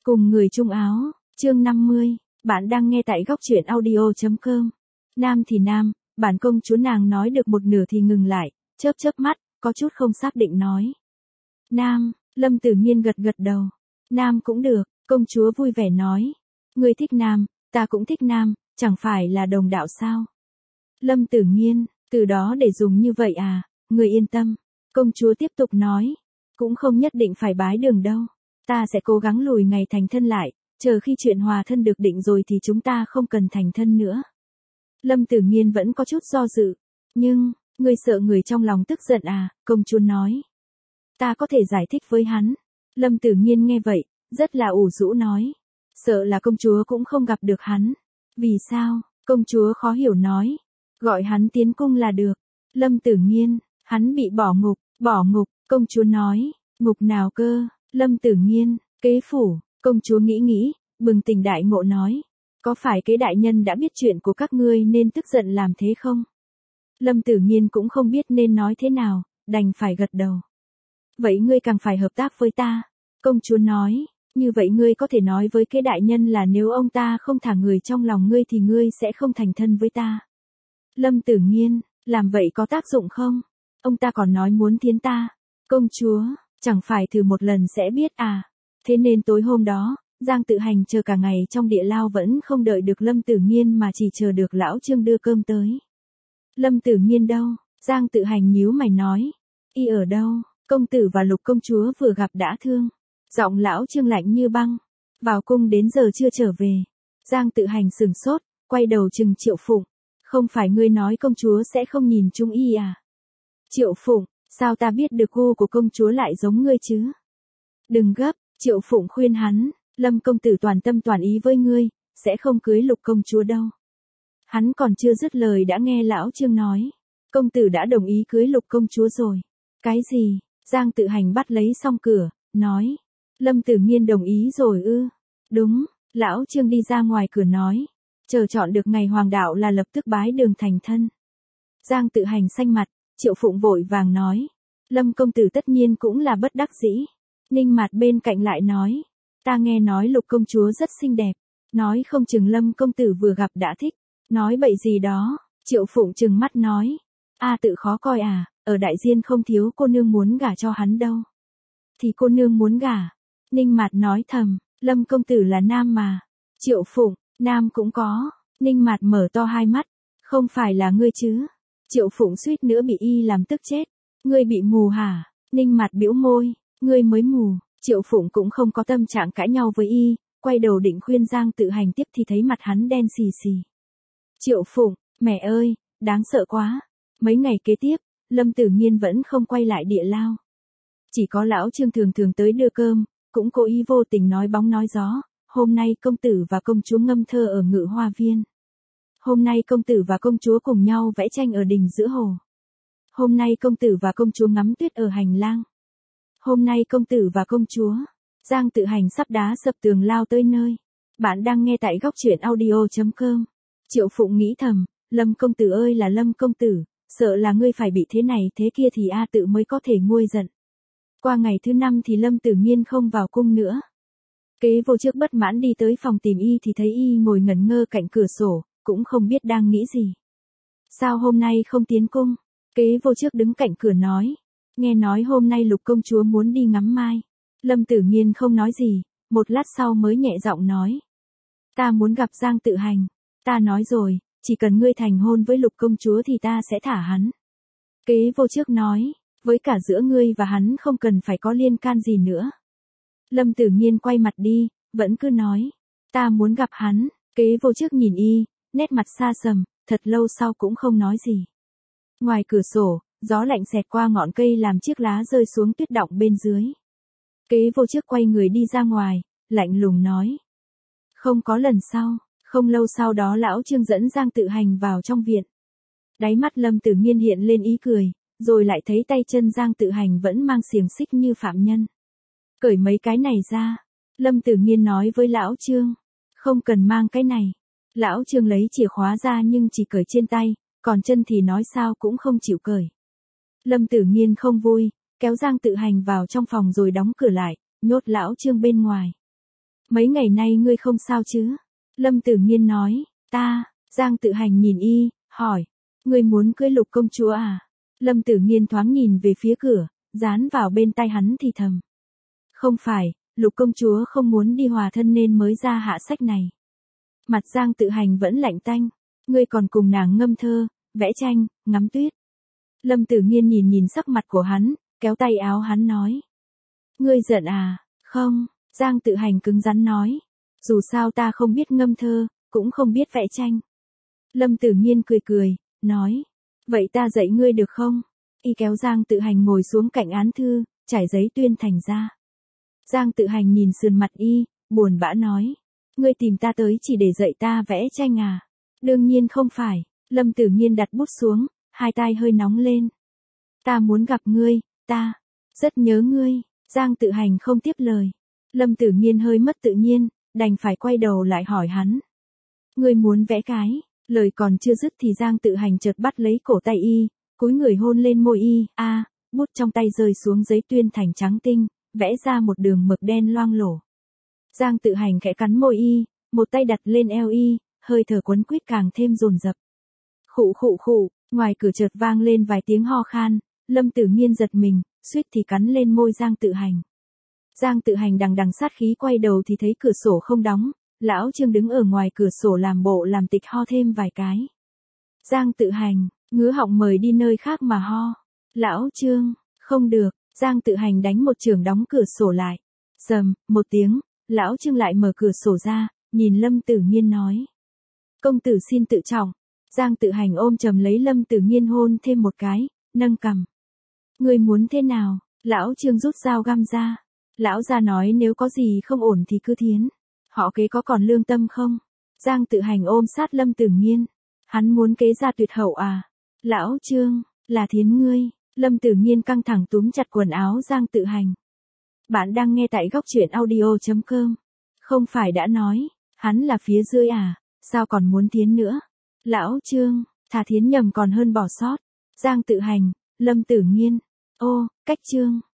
Cùng người chung áo, chương 50, bạn đang nghe tại góc truyện audio.com. Nam thì nam, bản công chúa nàng nói được một nửa thì ngừng lại, chớp chớp mắt, có chút không xác định nói. Nam, Lâm Tử Nhiên gật gật đầu. Nam cũng được, công chúa vui vẻ nói. Ngươi thích nam, ta cũng thích nam, chẳng phải là đồng đạo sao? Lâm Tử Nhiên, từ đó để dùng như vậy à, ngươi yên tâm. Công chúa tiếp tục nói. Cũng không nhất định phải bái đường đâu. Ta sẽ cố gắng lùi ngày thành thân lại, chờ khi chuyện hòa thân được định rồi thì chúng ta không cần thành thân nữa. Lâm Tử Nhiên vẫn có chút do dự. Nhưng, ngươi sợ người trong lòng tức giận à, công chúa nói. Ta có thể giải thích với hắn. Lâm Tử Nhiên nghe vậy, rất là ủ rũ nói. Sợ là công chúa cũng không gặp được hắn. Vì sao, công chúa khó hiểu nói. Gọi hắn tiến cung là được. Lâm Tử Nhiên, hắn bị bỏ ngục, công chúa nói. Ngục nào cơ? Lâm Tử Nhiên, kế phủ, công chúa nghĩ, bừng tỉnh đại ngộ nói. Có phải kế đại nhân đã biết chuyện của các ngươi nên tức giận làm thế không? Lâm Tử Nhiên cũng không biết nên nói thế nào, đành phải gật đầu. Vậy ngươi càng phải hợp tác với ta. Công chúa nói, như vậy ngươi có thể nói với kế đại nhân là nếu ông ta không thả người trong lòng ngươi thì ngươi sẽ không thành thân với ta. Lâm Tử Nhiên, làm vậy có tác dụng không? Ông ta còn nói muốn thiến ta. Công chúa, chẳng phải thử một lần sẽ biết à. Thế nên tối hôm đó, Giang Tự Hành chờ cả ngày trong địa lao vẫn không đợi được Lâm Tử Nhiên mà chỉ chờ được lão Trương đưa cơm tới. Lâm Tử Nhiên đâu? Giang Tự Hành nhíu mày nói. Y ở đâu? Công tử và Lục công chúa vừa gặp đã thương. Giọng lão Trương lạnh như băng. Vào cung đến giờ chưa trở về. Giang Tự Hành sừng sốt, quay đầu chừng Triệu Phụng. Không phải ngươi nói công chúa sẽ không nhìn chung y à? Triệu Phụng, sao ta biết được gu của công chúa lại giống ngươi chứ? Đừng gấp, Triệu Phụng khuyên hắn, Lâm công tử toàn tâm toàn ý với ngươi, sẽ không cưới Lục công chúa đâu. Hắn còn chưa dứt lời đã nghe lão Trương nói, công tử đã đồng ý cưới Lục công chúa rồi. Cái gì? Giang Tự Hành bắt lấy song cửa, nói, Lâm Tử Nhiên đồng ý rồi ư? Đúng, lão Trương đi ra ngoài cửa nói, chờ chọn được ngày hoàng đạo là lập tức bái đường thành thân. Giang Tự Hành xanh mặt, Triệu Phụng vội vàng nói, Lâm công tử tất nhiên cũng là bất đắc dĩ. Ninh Mạt bên cạnh lại nói, ta nghe nói Lục công chúa rất xinh đẹp, nói không chừng Lâm công tử vừa gặp đã thích, nói bậy gì đó. Triệu Phụng trừng mắt nói, tự khó coi à, ở Đại Diên không thiếu cô nương muốn gả cho hắn đâu. Thì cô nương muốn gả. Ninh Mạt nói thầm, Lâm công tử là nam mà. Triệu Phụng, nam cũng có. Ninh Mạt mở to hai mắt, không phải là ngươi chứ? Triệu Phụng suýt nữa bị y làm tức chết. Ngươi bị mù hả? Ninh Mạt bĩu môi, ngươi mới mù. Triệu Phụng cũng không có tâm trạng cãi nhau với y, quay đầu định khuyên Giang Tự Hành tiếp thì thấy mặt hắn đen xì xì. Triệu Phụng, mẹ ơi, đáng sợ quá. Mấy ngày kế tiếp, Lâm Tử Nhiên vẫn không quay lại địa lao. Chỉ có lão Trương thường thường tới đưa cơm, cũng cố ý vô tình nói bóng nói gió, hôm nay công tử và công chúa ngâm thơ ở Ngự Hoa Viên. Hôm nay công tử và công chúa cùng nhau vẽ tranh ở đình giữa hồ. Hôm nay công tử và công chúa ngắm tuyết ở hành lang. Hôm nay công tử và công chúa. Giang Tự Hành sắp đá sập tường lao tới nơi. Bạn đang nghe tại góc truyện audio.com. Triệu Phụng nghĩ thầm, Lâm công tử ơi là Lâm công tử, sợ là ngươi phải bị thế này thế kia thì tự mới có thể nguôi giận. Qua ngày thứ 5 thì Lâm Tử Nhiên không vào cung nữa. Kế vô trước bất mãn đi tới phòng tìm y thì thấy y ngồi ngẩn ngơ cạnh cửa sổ, cũng không biết đang nghĩ gì. Sao hôm nay không tiến cung? Kế vô trước đứng cạnh cửa nói. Nghe nói hôm nay Lục công chúa muốn đi ngắm mai. Lâm Tử Nhiên không nói gì, một lát sau mới nhẹ giọng nói. Ta muốn gặp Giang Tự Hành. Ta nói rồi, chỉ cần ngươi thành hôn với Lục công chúa thì ta sẽ thả hắn. Kế vô trước nói, với cả giữa ngươi và hắn không cần phải có liên can gì nữa. Lâm Tử Nhiên quay mặt đi, vẫn cứ nói. Ta muốn gặp hắn. Kế vô trước nhìn y, nét mặt xa sầm, thật lâu sau cũng không nói gì. Ngoài cửa sổ, gió lạnh xẹt qua ngọn cây làm chiếc lá rơi xuống tuyết đọng bên dưới. Kế vô trước quay người đi ra ngoài, lạnh lùng nói. Không có lần sau. Không lâu sau đó lão Trương dẫn Giang Tự Hành vào trong viện. Đáy mắt Lâm Tử Nhiên hiện lên ý cười, rồi lại thấy tay chân Giang Tự Hành vẫn mang xiềng xích như phạm nhân. Cởi mấy cái này ra. Lâm Tử Nhiên nói với lão Trương. Không cần mang cái này. Lão Trương lấy chìa khóa ra nhưng chỉ cởi trên tay, còn chân thì nói sao cũng không chịu cởi. Lâm Tử Nhiên không vui, kéo Giang Tự Hành vào trong phòng rồi đóng cửa lại, nhốt lão Trương bên ngoài. Mấy ngày nay ngươi không sao chứ? Lâm Tử Nghiên nói, ta, Giang Tự Hành nhìn y, hỏi, ngươi muốn cưới Lục công chúa à? Lâm Tử Nghiên thoáng nhìn về phía cửa, dán vào bên tai hắn thì thầm. Không phải, Lục công chúa không muốn đi hòa thân nên mới ra hạ sách này. Mặt Giang Tự Hành vẫn lạnh tanh, ngươi còn cùng nàng ngâm thơ, vẽ tranh, ngắm tuyết. Lâm Tử Nghiên nhìn nhìn sắc mặt của hắn, kéo tay áo hắn nói. Ngươi giận à? Không, Giang Tự Hành cứng rắn nói. Dù sao ta không biết ngâm thơ, cũng không biết vẽ tranh. Lâm Tử Nghiên cười cười, nói. Vậy ta dạy ngươi được không? Y kéo Giang Tự Hành ngồi xuống cạnh án thư, trải giấy tuyên thành ra. Giang Tự Hành nhìn sườn mặt y, buồn bã nói. Ngươi tìm ta tới chỉ để dạy ta vẽ tranh à? Đương nhiên không phải. Lâm Tử Nghiên đặt bút xuống, hai tai hơi nóng lên. Ta muốn gặp ngươi, ta rất nhớ ngươi. Giang Tự Hành không tiếp lời. Lâm Tử Nghiên hơi mất tự nhiên, đành phải quay đầu lại hỏi hắn. Ngươi muốn vẽ cái? Lời còn chưa dứt thì Giang Tự Hành chợt bắt lấy cổ tay y, cúi người hôn lên môi y, bút trong tay rơi xuống giấy tuyên thành trắng tinh, vẽ ra một đường mực đen loang lổ. Giang Tự Hành khẽ cắn môi y, một tay đặt lên eo y, hơi thở quấn quýt càng thêm dồn dập. Khụ khụ khụ, ngoài cửa chợt vang lên vài tiếng ho khan, Lâm Tử Nghiên giật mình, suýt thì cắn lên môi Giang Tự Hành. Giang Tự Hành đằng đằng sát khí quay đầu thì thấy cửa sổ không đóng, lão Trương đứng ở ngoài cửa sổ làm bộ làm tịch ho thêm vài cái. Giang Tự Hành, ngứa họng mời đi nơi khác mà ho. Lão Trương, không được, Giang Tự Hành đánh một chưởng đóng cửa sổ lại. Rầm, một tiếng, lão Trương lại mở cửa sổ ra, nhìn Lâm Tử Nghiên nói. Công tử xin tự trọng. Giang Tự Hành ôm chầm lấy Lâm Tử Nghiên hôn thêm một cái, nâng cằm. Ngươi muốn thế nào? Lão Trương rút dao găm ra. Lão gia nói nếu có gì không ổn thì cứ thiến. Họ kế có còn lương tâm không? Giang Tự Hành ôm sát Lâm Tử Nghiên. Hắn muốn kế gia tuyệt hậu à? Lão Trương, là thiến ngươi. Lâm Tử Nghiên căng thẳng túm chặt quần áo Giang Tự Hành. Bạn đang nghe tại góc truyện audio.com. Không phải đã nói, hắn là phía dưới à, sao còn muốn thiến nữa? Lão Trương, thà thiến nhầm còn hơn bỏ sót. Giang Tự Hành, Lâm Tử Nghiên. Ô, cách Trương.